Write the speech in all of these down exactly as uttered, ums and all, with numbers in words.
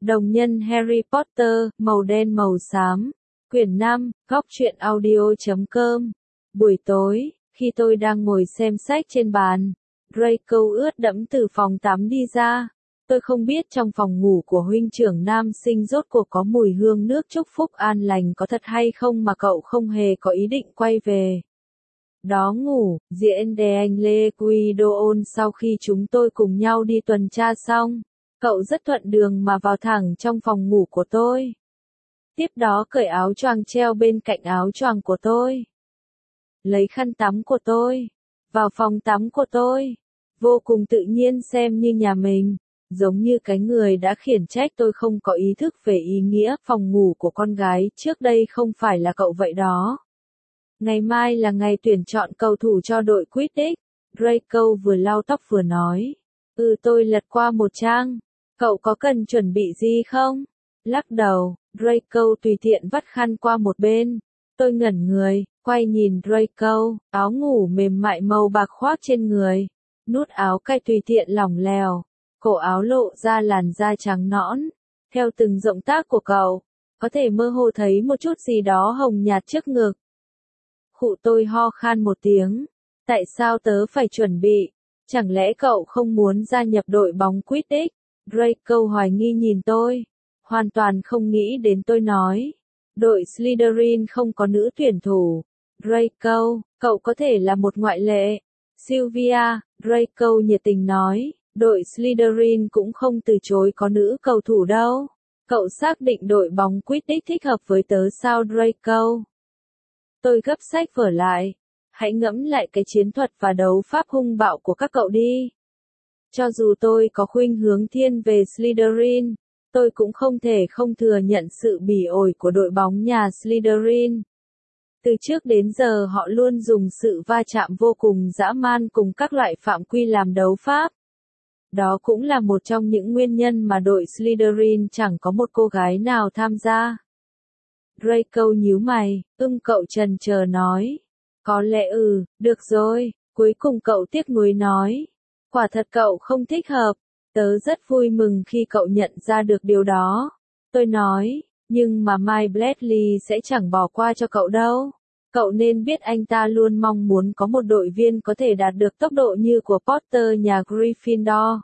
Đồng nhân Harry Potter, màu đen màu xám. Quyển năm, góc truyện audio chấm com. Buổi tối, khi tôi đang ngồi xem sách trên bàn, Draco ướt đẫm từ phòng tắm đi ra. Tôi không biết trong phòng ngủ của huynh trưởng nam sinh rốt cuộc có mùi hương nước chúc phúc an lành có thật hay không mà cậu không hề có ý định quay về. Đó ngủ, diễn đề anh Lê Quy Đô ôn sau khi chúng tôi cùng nhau đi tuần tra xong. Cậu rất thuận đường mà vào thẳng trong phòng ngủ của tôi. Tiếp đó cởi áo choàng treo bên cạnh áo choàng của tôi. Lấy khăn tắm của tôi. Vào phòng tắm của tôi. Vô cùng tự nhiên xem như nhà mình. Giống như cái người đã khiển trách tôi không có ý thức về ý nghĩa phòng ngủ của con gái trước đây không phải là cậu vậy đó. Ngày mai là ngày tuyển chọn cầu thủ cho đội Quidditch. Draco vừa lau tóc vừa nói. Ừ tôi lật qua một trang. Cậu có cần chuẩn bị gì không? Lắc đầu, Draco tùy tiện vắt khăn qua một bên. Tôi ngẩn người, quay nhìn Draco, áo ngủ mềm mại màu bạc khoác trên người. Nút áo cài tùy tiện lỏng lẻo, cổ áo lộ ra làn da trắng nõn. Theo từng động tác của cậu, có thể mơ hồ thấy một chút gì đó hồng nhạt trước ngực. Khụ tôi ho khan một tiếng. Tại sao tớ phải chuẩn bị? Chẳng lẽ cậu không muốn gia nhập đội bóng Quidditch? Draco hoài nghi nhìn tôi. Hoàn toàn không nghĩ đến tôi nói. Đội Slytherin không có nữ tuyển thủ. Draco, cậu có thể là một ngoại lệ. Sylvia, Draco nhiệt tình nói. Đội Slytherin cũng không từ chối có nữ cầu thủ đâu. Cậu xác định đội bóng Quidditch thích hợp với tớ sao Draco? Tôi gấp sách vở lại. Hãy ngẫm lại cái chiến thuật và đấu pháp hung bạo của các cậu đi. Cho dù tôi có khuynh hướng thiên về Slytherin, tôi cũng không thể không thừa nhận sự bỉ ổi của đội bóng nhà Slytherin. Từ trước đến giờ họ luôn dùng sự va chạm vô cùng dã man cùng các loại phạm quy làm đấu pháp. Đó cũng là một trong những nguyên nhân mà đội Slytherin chẳng có một cô gái nào tham gia. Draco nhíu mày, ưng cậu trần chờ nói. Có lẽ ừ, được rồi, cuối cùng cậu tiếc nuối nói. Quả thật cậu không thích hợp, tớ rất vui mừng khi cậu nhận ra được điều đó. Tôi nói, nhưng mà Mike Bradley sẽ chẳng bỏ qua cho cậu đâu. Cậu nên biết anh ta luôn mong muốn có một đội viên có thể đạt được tốc độ như của Potter nhà Gryffindor.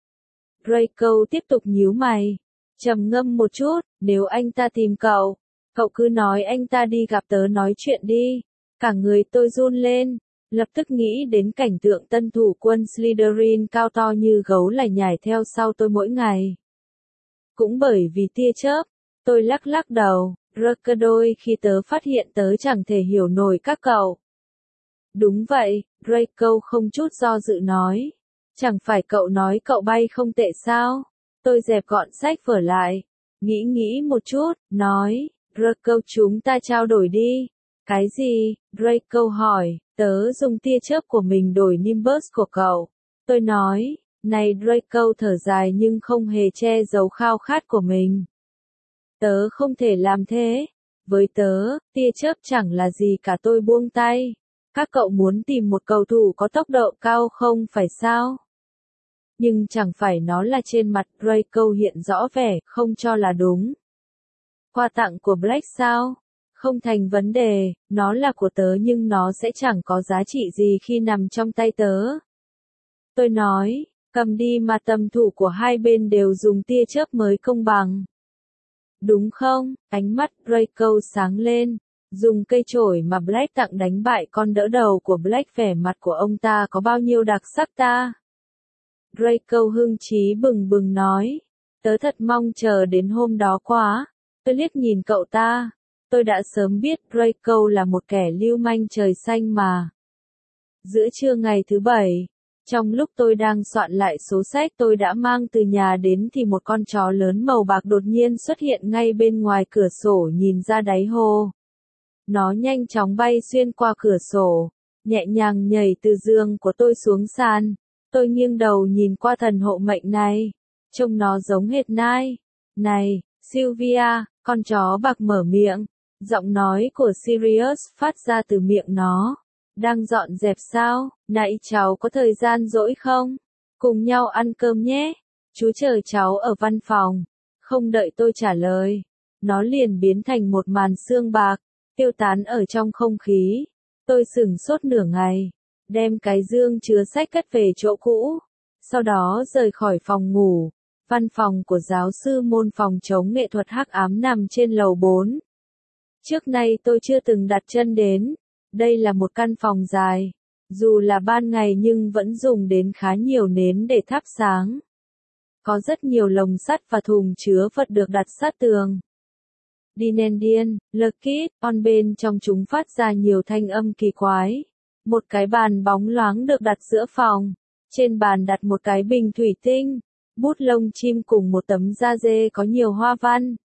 Draco tiếp tục nhíu mày, trầm ngâm một chút, nếu anh ta tìm cậu, cậu cứ nói anh ta đi gặp tớ nói chuyện đi. Cả người tôi run lên. Lập tức nghĩ đến cảnh tượng tân thủ quân Slytherin cao to như gấu lại nhảy theo sau tôi mỗi ngày. Cũng bởi vì tia chớp, tôi lắc lắc đầu, Draco đôi khi tớ phát hiện tớ chẳng thể hiểu nổi các cậu. Đúng vậy, Draco không chút do dự nói. Chẳng phải cậu nói cậu bay không tệ sao? Tôi dẹp gọn sách vở lại, nghĩ nghĩ một chút, nói, Draco chúng ta trao đổi đi. Cái gì? Draco hỏi. Tớ dùng tia chớp của mình đổi Nimbus của cậu. Tôi nói, này Draco thở dài nhưng không hề che giấu khao khát của mình. Tớ không thể làm thế. Với tớ, tia chớp chẳng là gì cả tôi buông tay. Các cậu muốn tìm một cầu thủ có tốc độ cao không phải sao? Nhưng chẳng phải nó là trên mặt Draco hiện rõ vẻ, không cho là đúng. Quà tặng của Black sao? Không thành vấn đề, nó là của tớ nhưng nó sẽ chẳng có giá trị gì khi nằm trong tay tớ. Tôi nói, cầm đi mà tầm thủ của hai bên đều dùng tia chớp mới công bằng. Đúng không? Ánh mắt Draco sáng lên, dùng cây chổi mà Black tặng đánh bại con đỡ đầu của Black vẻ mặt của ông ta có bao nhiêu đặc sắc ta? Draco hưng trí bừng bừng nói, tớ thật mong chờ đến hôm đó quá. Tôi liếc nhìn cậu ta. Tôi đã sớm biết Draco là một kẻ lưu manh trời xanh mà. Giữa trưa ngày thứ bảy, trong lúc tôi đang soạn lại số sách tôi đã mang từ nhà đến thì một con chó lớn màu bạc đột nhiên xuất hiện ngay bên ngoài cửa sổ nhìn ra đáy hồ. Nó nhanh chóng bay xuyên qua cửa sổ, nhẹ nhàng nhảy từ giường của tôi xuống sàn. Tôi nghiêng đầu nhìn qua thần hộ mệnh này. Trông nó giống hệt Nai. Này, Sylvia, con chó bạc mở miệng. Giọng nói của Sirius phát ra từ miệng nó. Đang dọn dẹp sao? Nãy cháu có thời gian rỗi không? Cùng nhau ăn cơm nhé. Chú chờ cháu ở văn phòng. Không đợi tôi trả lời, nó liền biến thành một màn sương bạc, tiêu tán ở trong không khí. Tôi sửng sốt nửa ngày, đem cái dương chứa sách cất về chỗ cũ, sau đó rời khỏi phòng ngủ. Văn phòng của giáo sư môn phòng chống nghệ thuật hắc ám nằm trên lầu bốn. Trước nay tôi chưa từng đặt chân đến. Đây là một căn phòng dài, dù là ban ngày nhưng vẫn dùng đến khá nhiều nến để thắp sáng. Có rất nhiều lồng sắt và thùng chứa vật được đặt sát tường. Dinendian, Lekit, on bên trong chúng phát ra nhiều thanh âm kỳ quái. Một cái bàn bóng loáng được đặt giữa phòng. Trên bàn đặt một cái bình thủy tinh, bút lông chim cùng một tấm da dê có nhiều hoa văn.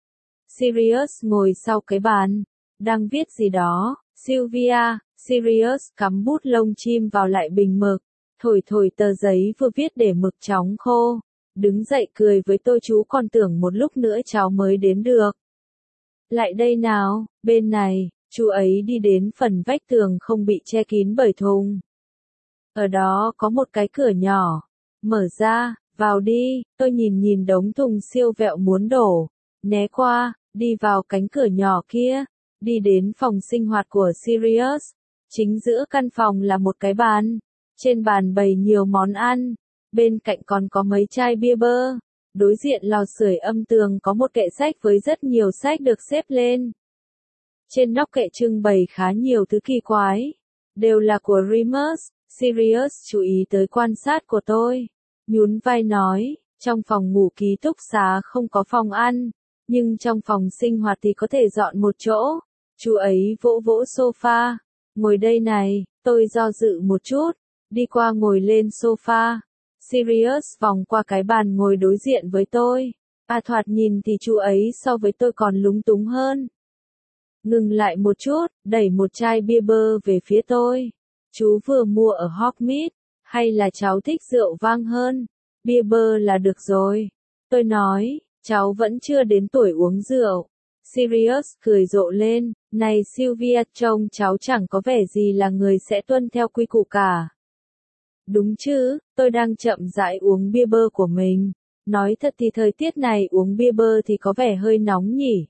Sirius ngồi sau cái bàn, đang viết gì đó. Sylvia, Sirius cắm bút lông chim vào lại bình mực, thổi thổi tờ giấy vừa viết để mực chóng khô. Đứng dậy cười với tôi, chú còn tưởng một lúc nữa cháu mới đến được. Lại đây nào, bên này, chú ấy đi đến phần vách tường không bị che kín bởi thùng. Ở đó có một cái cửa nhỏ, mở ra, vào đi. Tôi nhìn nhìn đống thùng siêu vẹo muốn đổ, né qua, đi vào cánh cửa nhỏ kia, đi đến phòng sinh hoạt của Sirius. Chính giữa căn phòng là một cái bàn, trên bàn bày nhiều món ăn, bên cạnh còn có mấy chai bia bơ. Đối diện lò sưởi âm tường có một kệ sách với rất nhiều sách được xếp lên. Trên nóc kệ trưng bày khá nhiều thứ kỳ quái, đều là của Remus. Sirius chú ý tới quan sát của tôi, nhún vai nói, trong phòng ngủ ký túc xá không có phòng ăn, nhưng trong phòng sinh hoạt thì có thể dọn một chỗ. Chú ấy vỗ vỗ sofa, ngồi đây này. Tôi do dự một chút, đi qua ngồi lên sofa. Sirius vòng qua cái bàn ngồi đối diện với tôi. À, thoạt nhìn thì chú ấy so với tôi còn lúng túng hơn. Ngừng lại một chút, đẩy một chai bia bơ về phía tôi. Chú vừa mua ở Hogsmeade, hay là cháu thích rượu vang hơn? Bia bơ là được rồi. Tôi nói, cháu vẫn chưa đến tuổi uống rượu. Sirius cười rộ lên, này Sylvia, trông cháu chẳng có vẻ gì là người sẽ tuân theo quy củ cả. Đúng chứ, tôi đang chậm rãi uống bia bơ của mình. Nói thật thì thời tiết này uống bia bơ thì có vẻ hơi nóng nhỉ.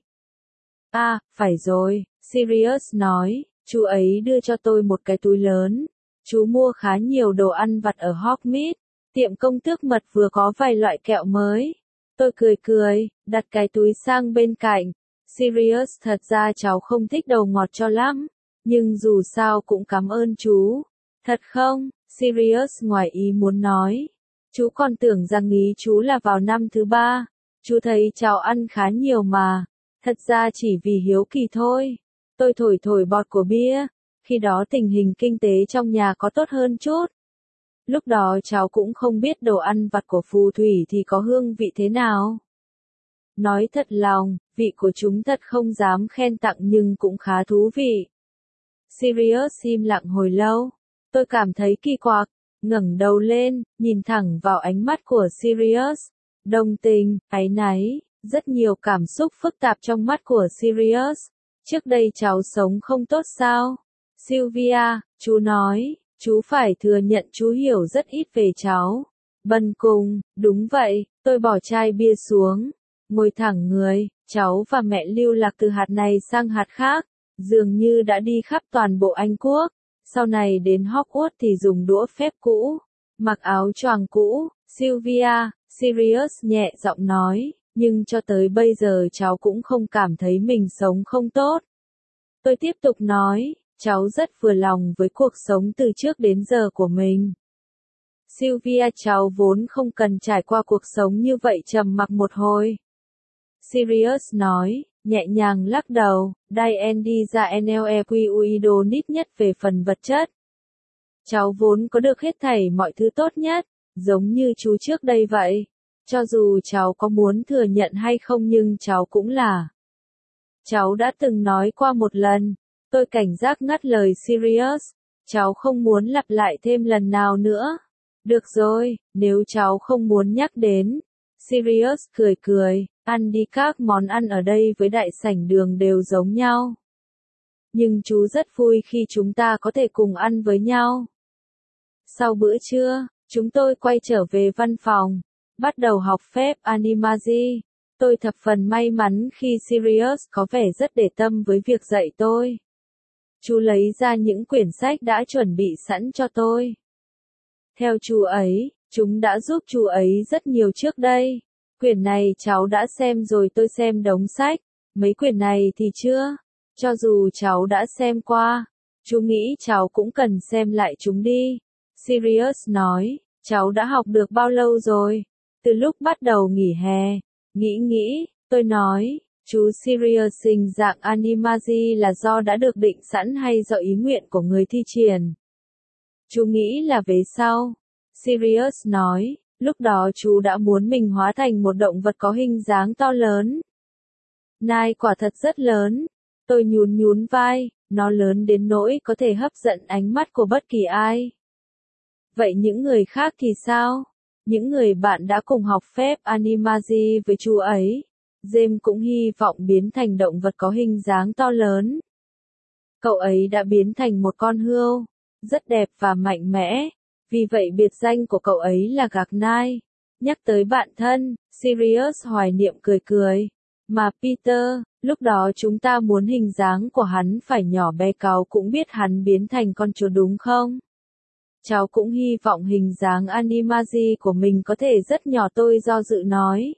À, phải rồi, Sirius nói, chú ấy đưa cho tôi một cái túi lớn. Chú mua khá nhiều đồ ăn vặt ở Hogsmeade, tiệm công tước mật vừa có vài loại kẹo mới. Tôi cười cười, đặt cái túi sang bên cạnh. Sirius, thật ra cháu không thích đồ ngọt cho lắm, nhưng dù sao cũng cảm ơn chú. Thật không? Sirius ngoài ý muốn nói. Chú còn tưởng rằng ý chú là vào năm thứ ba. Chú thấy cháu ăn khá nhiều mà. Thật ra chỉ vì hiếu kỳ thôi. Tôi thổi thổi bọt của bia. Khi đó tình hình kinh tế trong nhà có tốt hơn chút. Lúc đó cháu cũng không biết đồ ăn vặt của phù thủy thì có hương vị thế nào. Nói thật lòng, vị của chúng thật không dám khen tặng nhưng cũng khá thú vị. Sirius im lặng hồi lâu. Tôi cảm thấy kỳ quặc, ngẩng đầu lên, nhìn thẳng vào ánh mắt của Sirius. Đồng tình, áy náy, rất nhiều cảm xúc phức tạp trong mắt của Sirius. Trước đây cháu sống không tốt sao? Sylvia, chú nói, chú phải thừa nhận chú hiểu rất ít về cháu. Bần cùng, đúng vậy, tôi bỏ chai bia xuống, ngồi thẳng người. Cháu và mẹ lưu lạc từ hạt này sang hạt khác, dường như đã đi khắp toàn bộ Anh Quốc. Sau này đến Hogwarts thì dùng đũa phép cũ, mặc áo choàng cũ. Sylvia, Sirius nhẹ giọng nói, nhưng cho tới bây giờ cháu cũng không cảm thấy mình sống không tốt. Tôi tiếp tục nói, cháu rất vừa lòng với cuộc sống từ trước đến giờ của mình. Sylvia, cháu vốn không cần trải qua cuộc sống như vậy. Trầm mặc một hồi. Sirius nói, nhẹ nhàng lắc đầu, Diane đi ra Nequid nít nhất về phần vật chất. Cháu vốn có được hết thảy mọi thứ tốt nhất, giống như chú trước đây vậy. Cho dù cháu có muốn thừa nhận hay không nhưng cháu cũng là. Cháu đã từng nói qua một lần. Tôi cảnh giác ngắt lời Sirius. Cháu không muốn lặp lại thêm lần nào nữa. Được rồi, nếu cháu không muốn nhắc đến. Sirius cười cười, ăn đi, các món ăn ở đây với đại sảnh đường đều giống nhau. Nhưng chú rất vui khi chúng ta có thể cùng ăn với nhau. Sau bữa trưa, chúng tôi quay trở về văn phòng, bắt đầu học phép Animagi. Tôi thập phần may mắn khi Sirius có vẻ rất để tâm với việc dạy tôi. Chú lấy ra những quyển sách đã chuẩn bị sẵn cho tôi. Theo chú ấy, chúng đã giúp chú ấy rất nhiều trước đây. Quyển này cháu đã xem rồi, tôi xem đống sách. Mấy quyển này thì chưa. Cho dù cháu đã xem qua, chú nghĩ cháu cũng cần xem lại chúng đi. Sirius nói, cháu đã học được bao lâu rồi? Từ lúc bắt đầu nghỉ hè. Nghĩ nghĩ, tôi nói, chú Sirius sinh dạng Animaji là do đã được định sẵn hay do ý nguyện của người thi triển? Chú nghĩ là về sau. Sirius nói, lúc đó chú đã muốn mình hóa thành một động vật có hình dáng to lớn. Nai quả thật rất lớn. Tôi nhún nhún vai, nó lớn đến nỗi có thể hấp dẫn ánh mắt của bất kỳ ai. Vậy những người khác thì sao? Những người bạn đã cùng học phép Animaji với chú ấy. James cũng hy vọng biến thành động vật có hình dáng to lớn. Cậu ấy đã biến thành một con hươu, rất đẹp và mạnh mẽ. Vì vậy biệt danh của cậu ấy là Gạc Nai. Nhắc tới bạn thân, Sirius hoài niệm cười cười. Mà Peter, lúc đó chúng ta muốn hình dáng của hắn phải nhỏ bé, cáu cũng biết hắn biến thành con chó đúng không? Cháu cũng hy vọng hình dáng Animaji của mình có thể rất nhỏ, tôi do dự nói.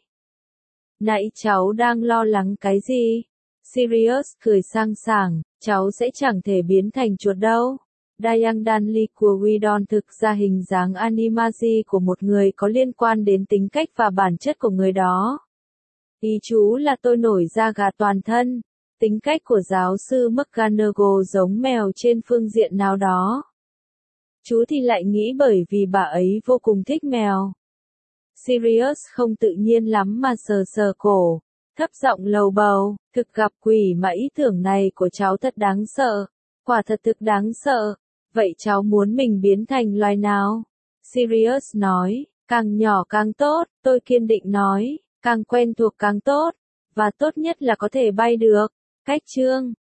Nãy cháu đang lo lắng cái gì? Sirius cười sang sảng, cháu sẽ chẳng thể biến thành chuột đâu. Diang Danley của Widon thực ra hình dáng Animaji của một người có liên quan đến tính cách và bản chất của người đó. Ý chú là tôi nổi da gà toàn thân. Tính cách của giáo sư McGonagall giống mèo trên phương diện nào đó. Chú thì lại nghĩ bởi vì bà ấy vô cùng thích mèo. Sirius không tự nhiên lắm mà sờ sờ cổ, thấp giọng lầu bầu, thực gặp quỷ mà ý tưởng này của cháu thật đáng sợ. Quả thật thực đáng sợ. Vậy cháu muốn mình biến thành loài nào? Sirius nói, càng nhỏ càng tốt, tôi kiên định nói, càng quen thuộc càng tốt, và tốt nhất là có thể bay được. Cách chương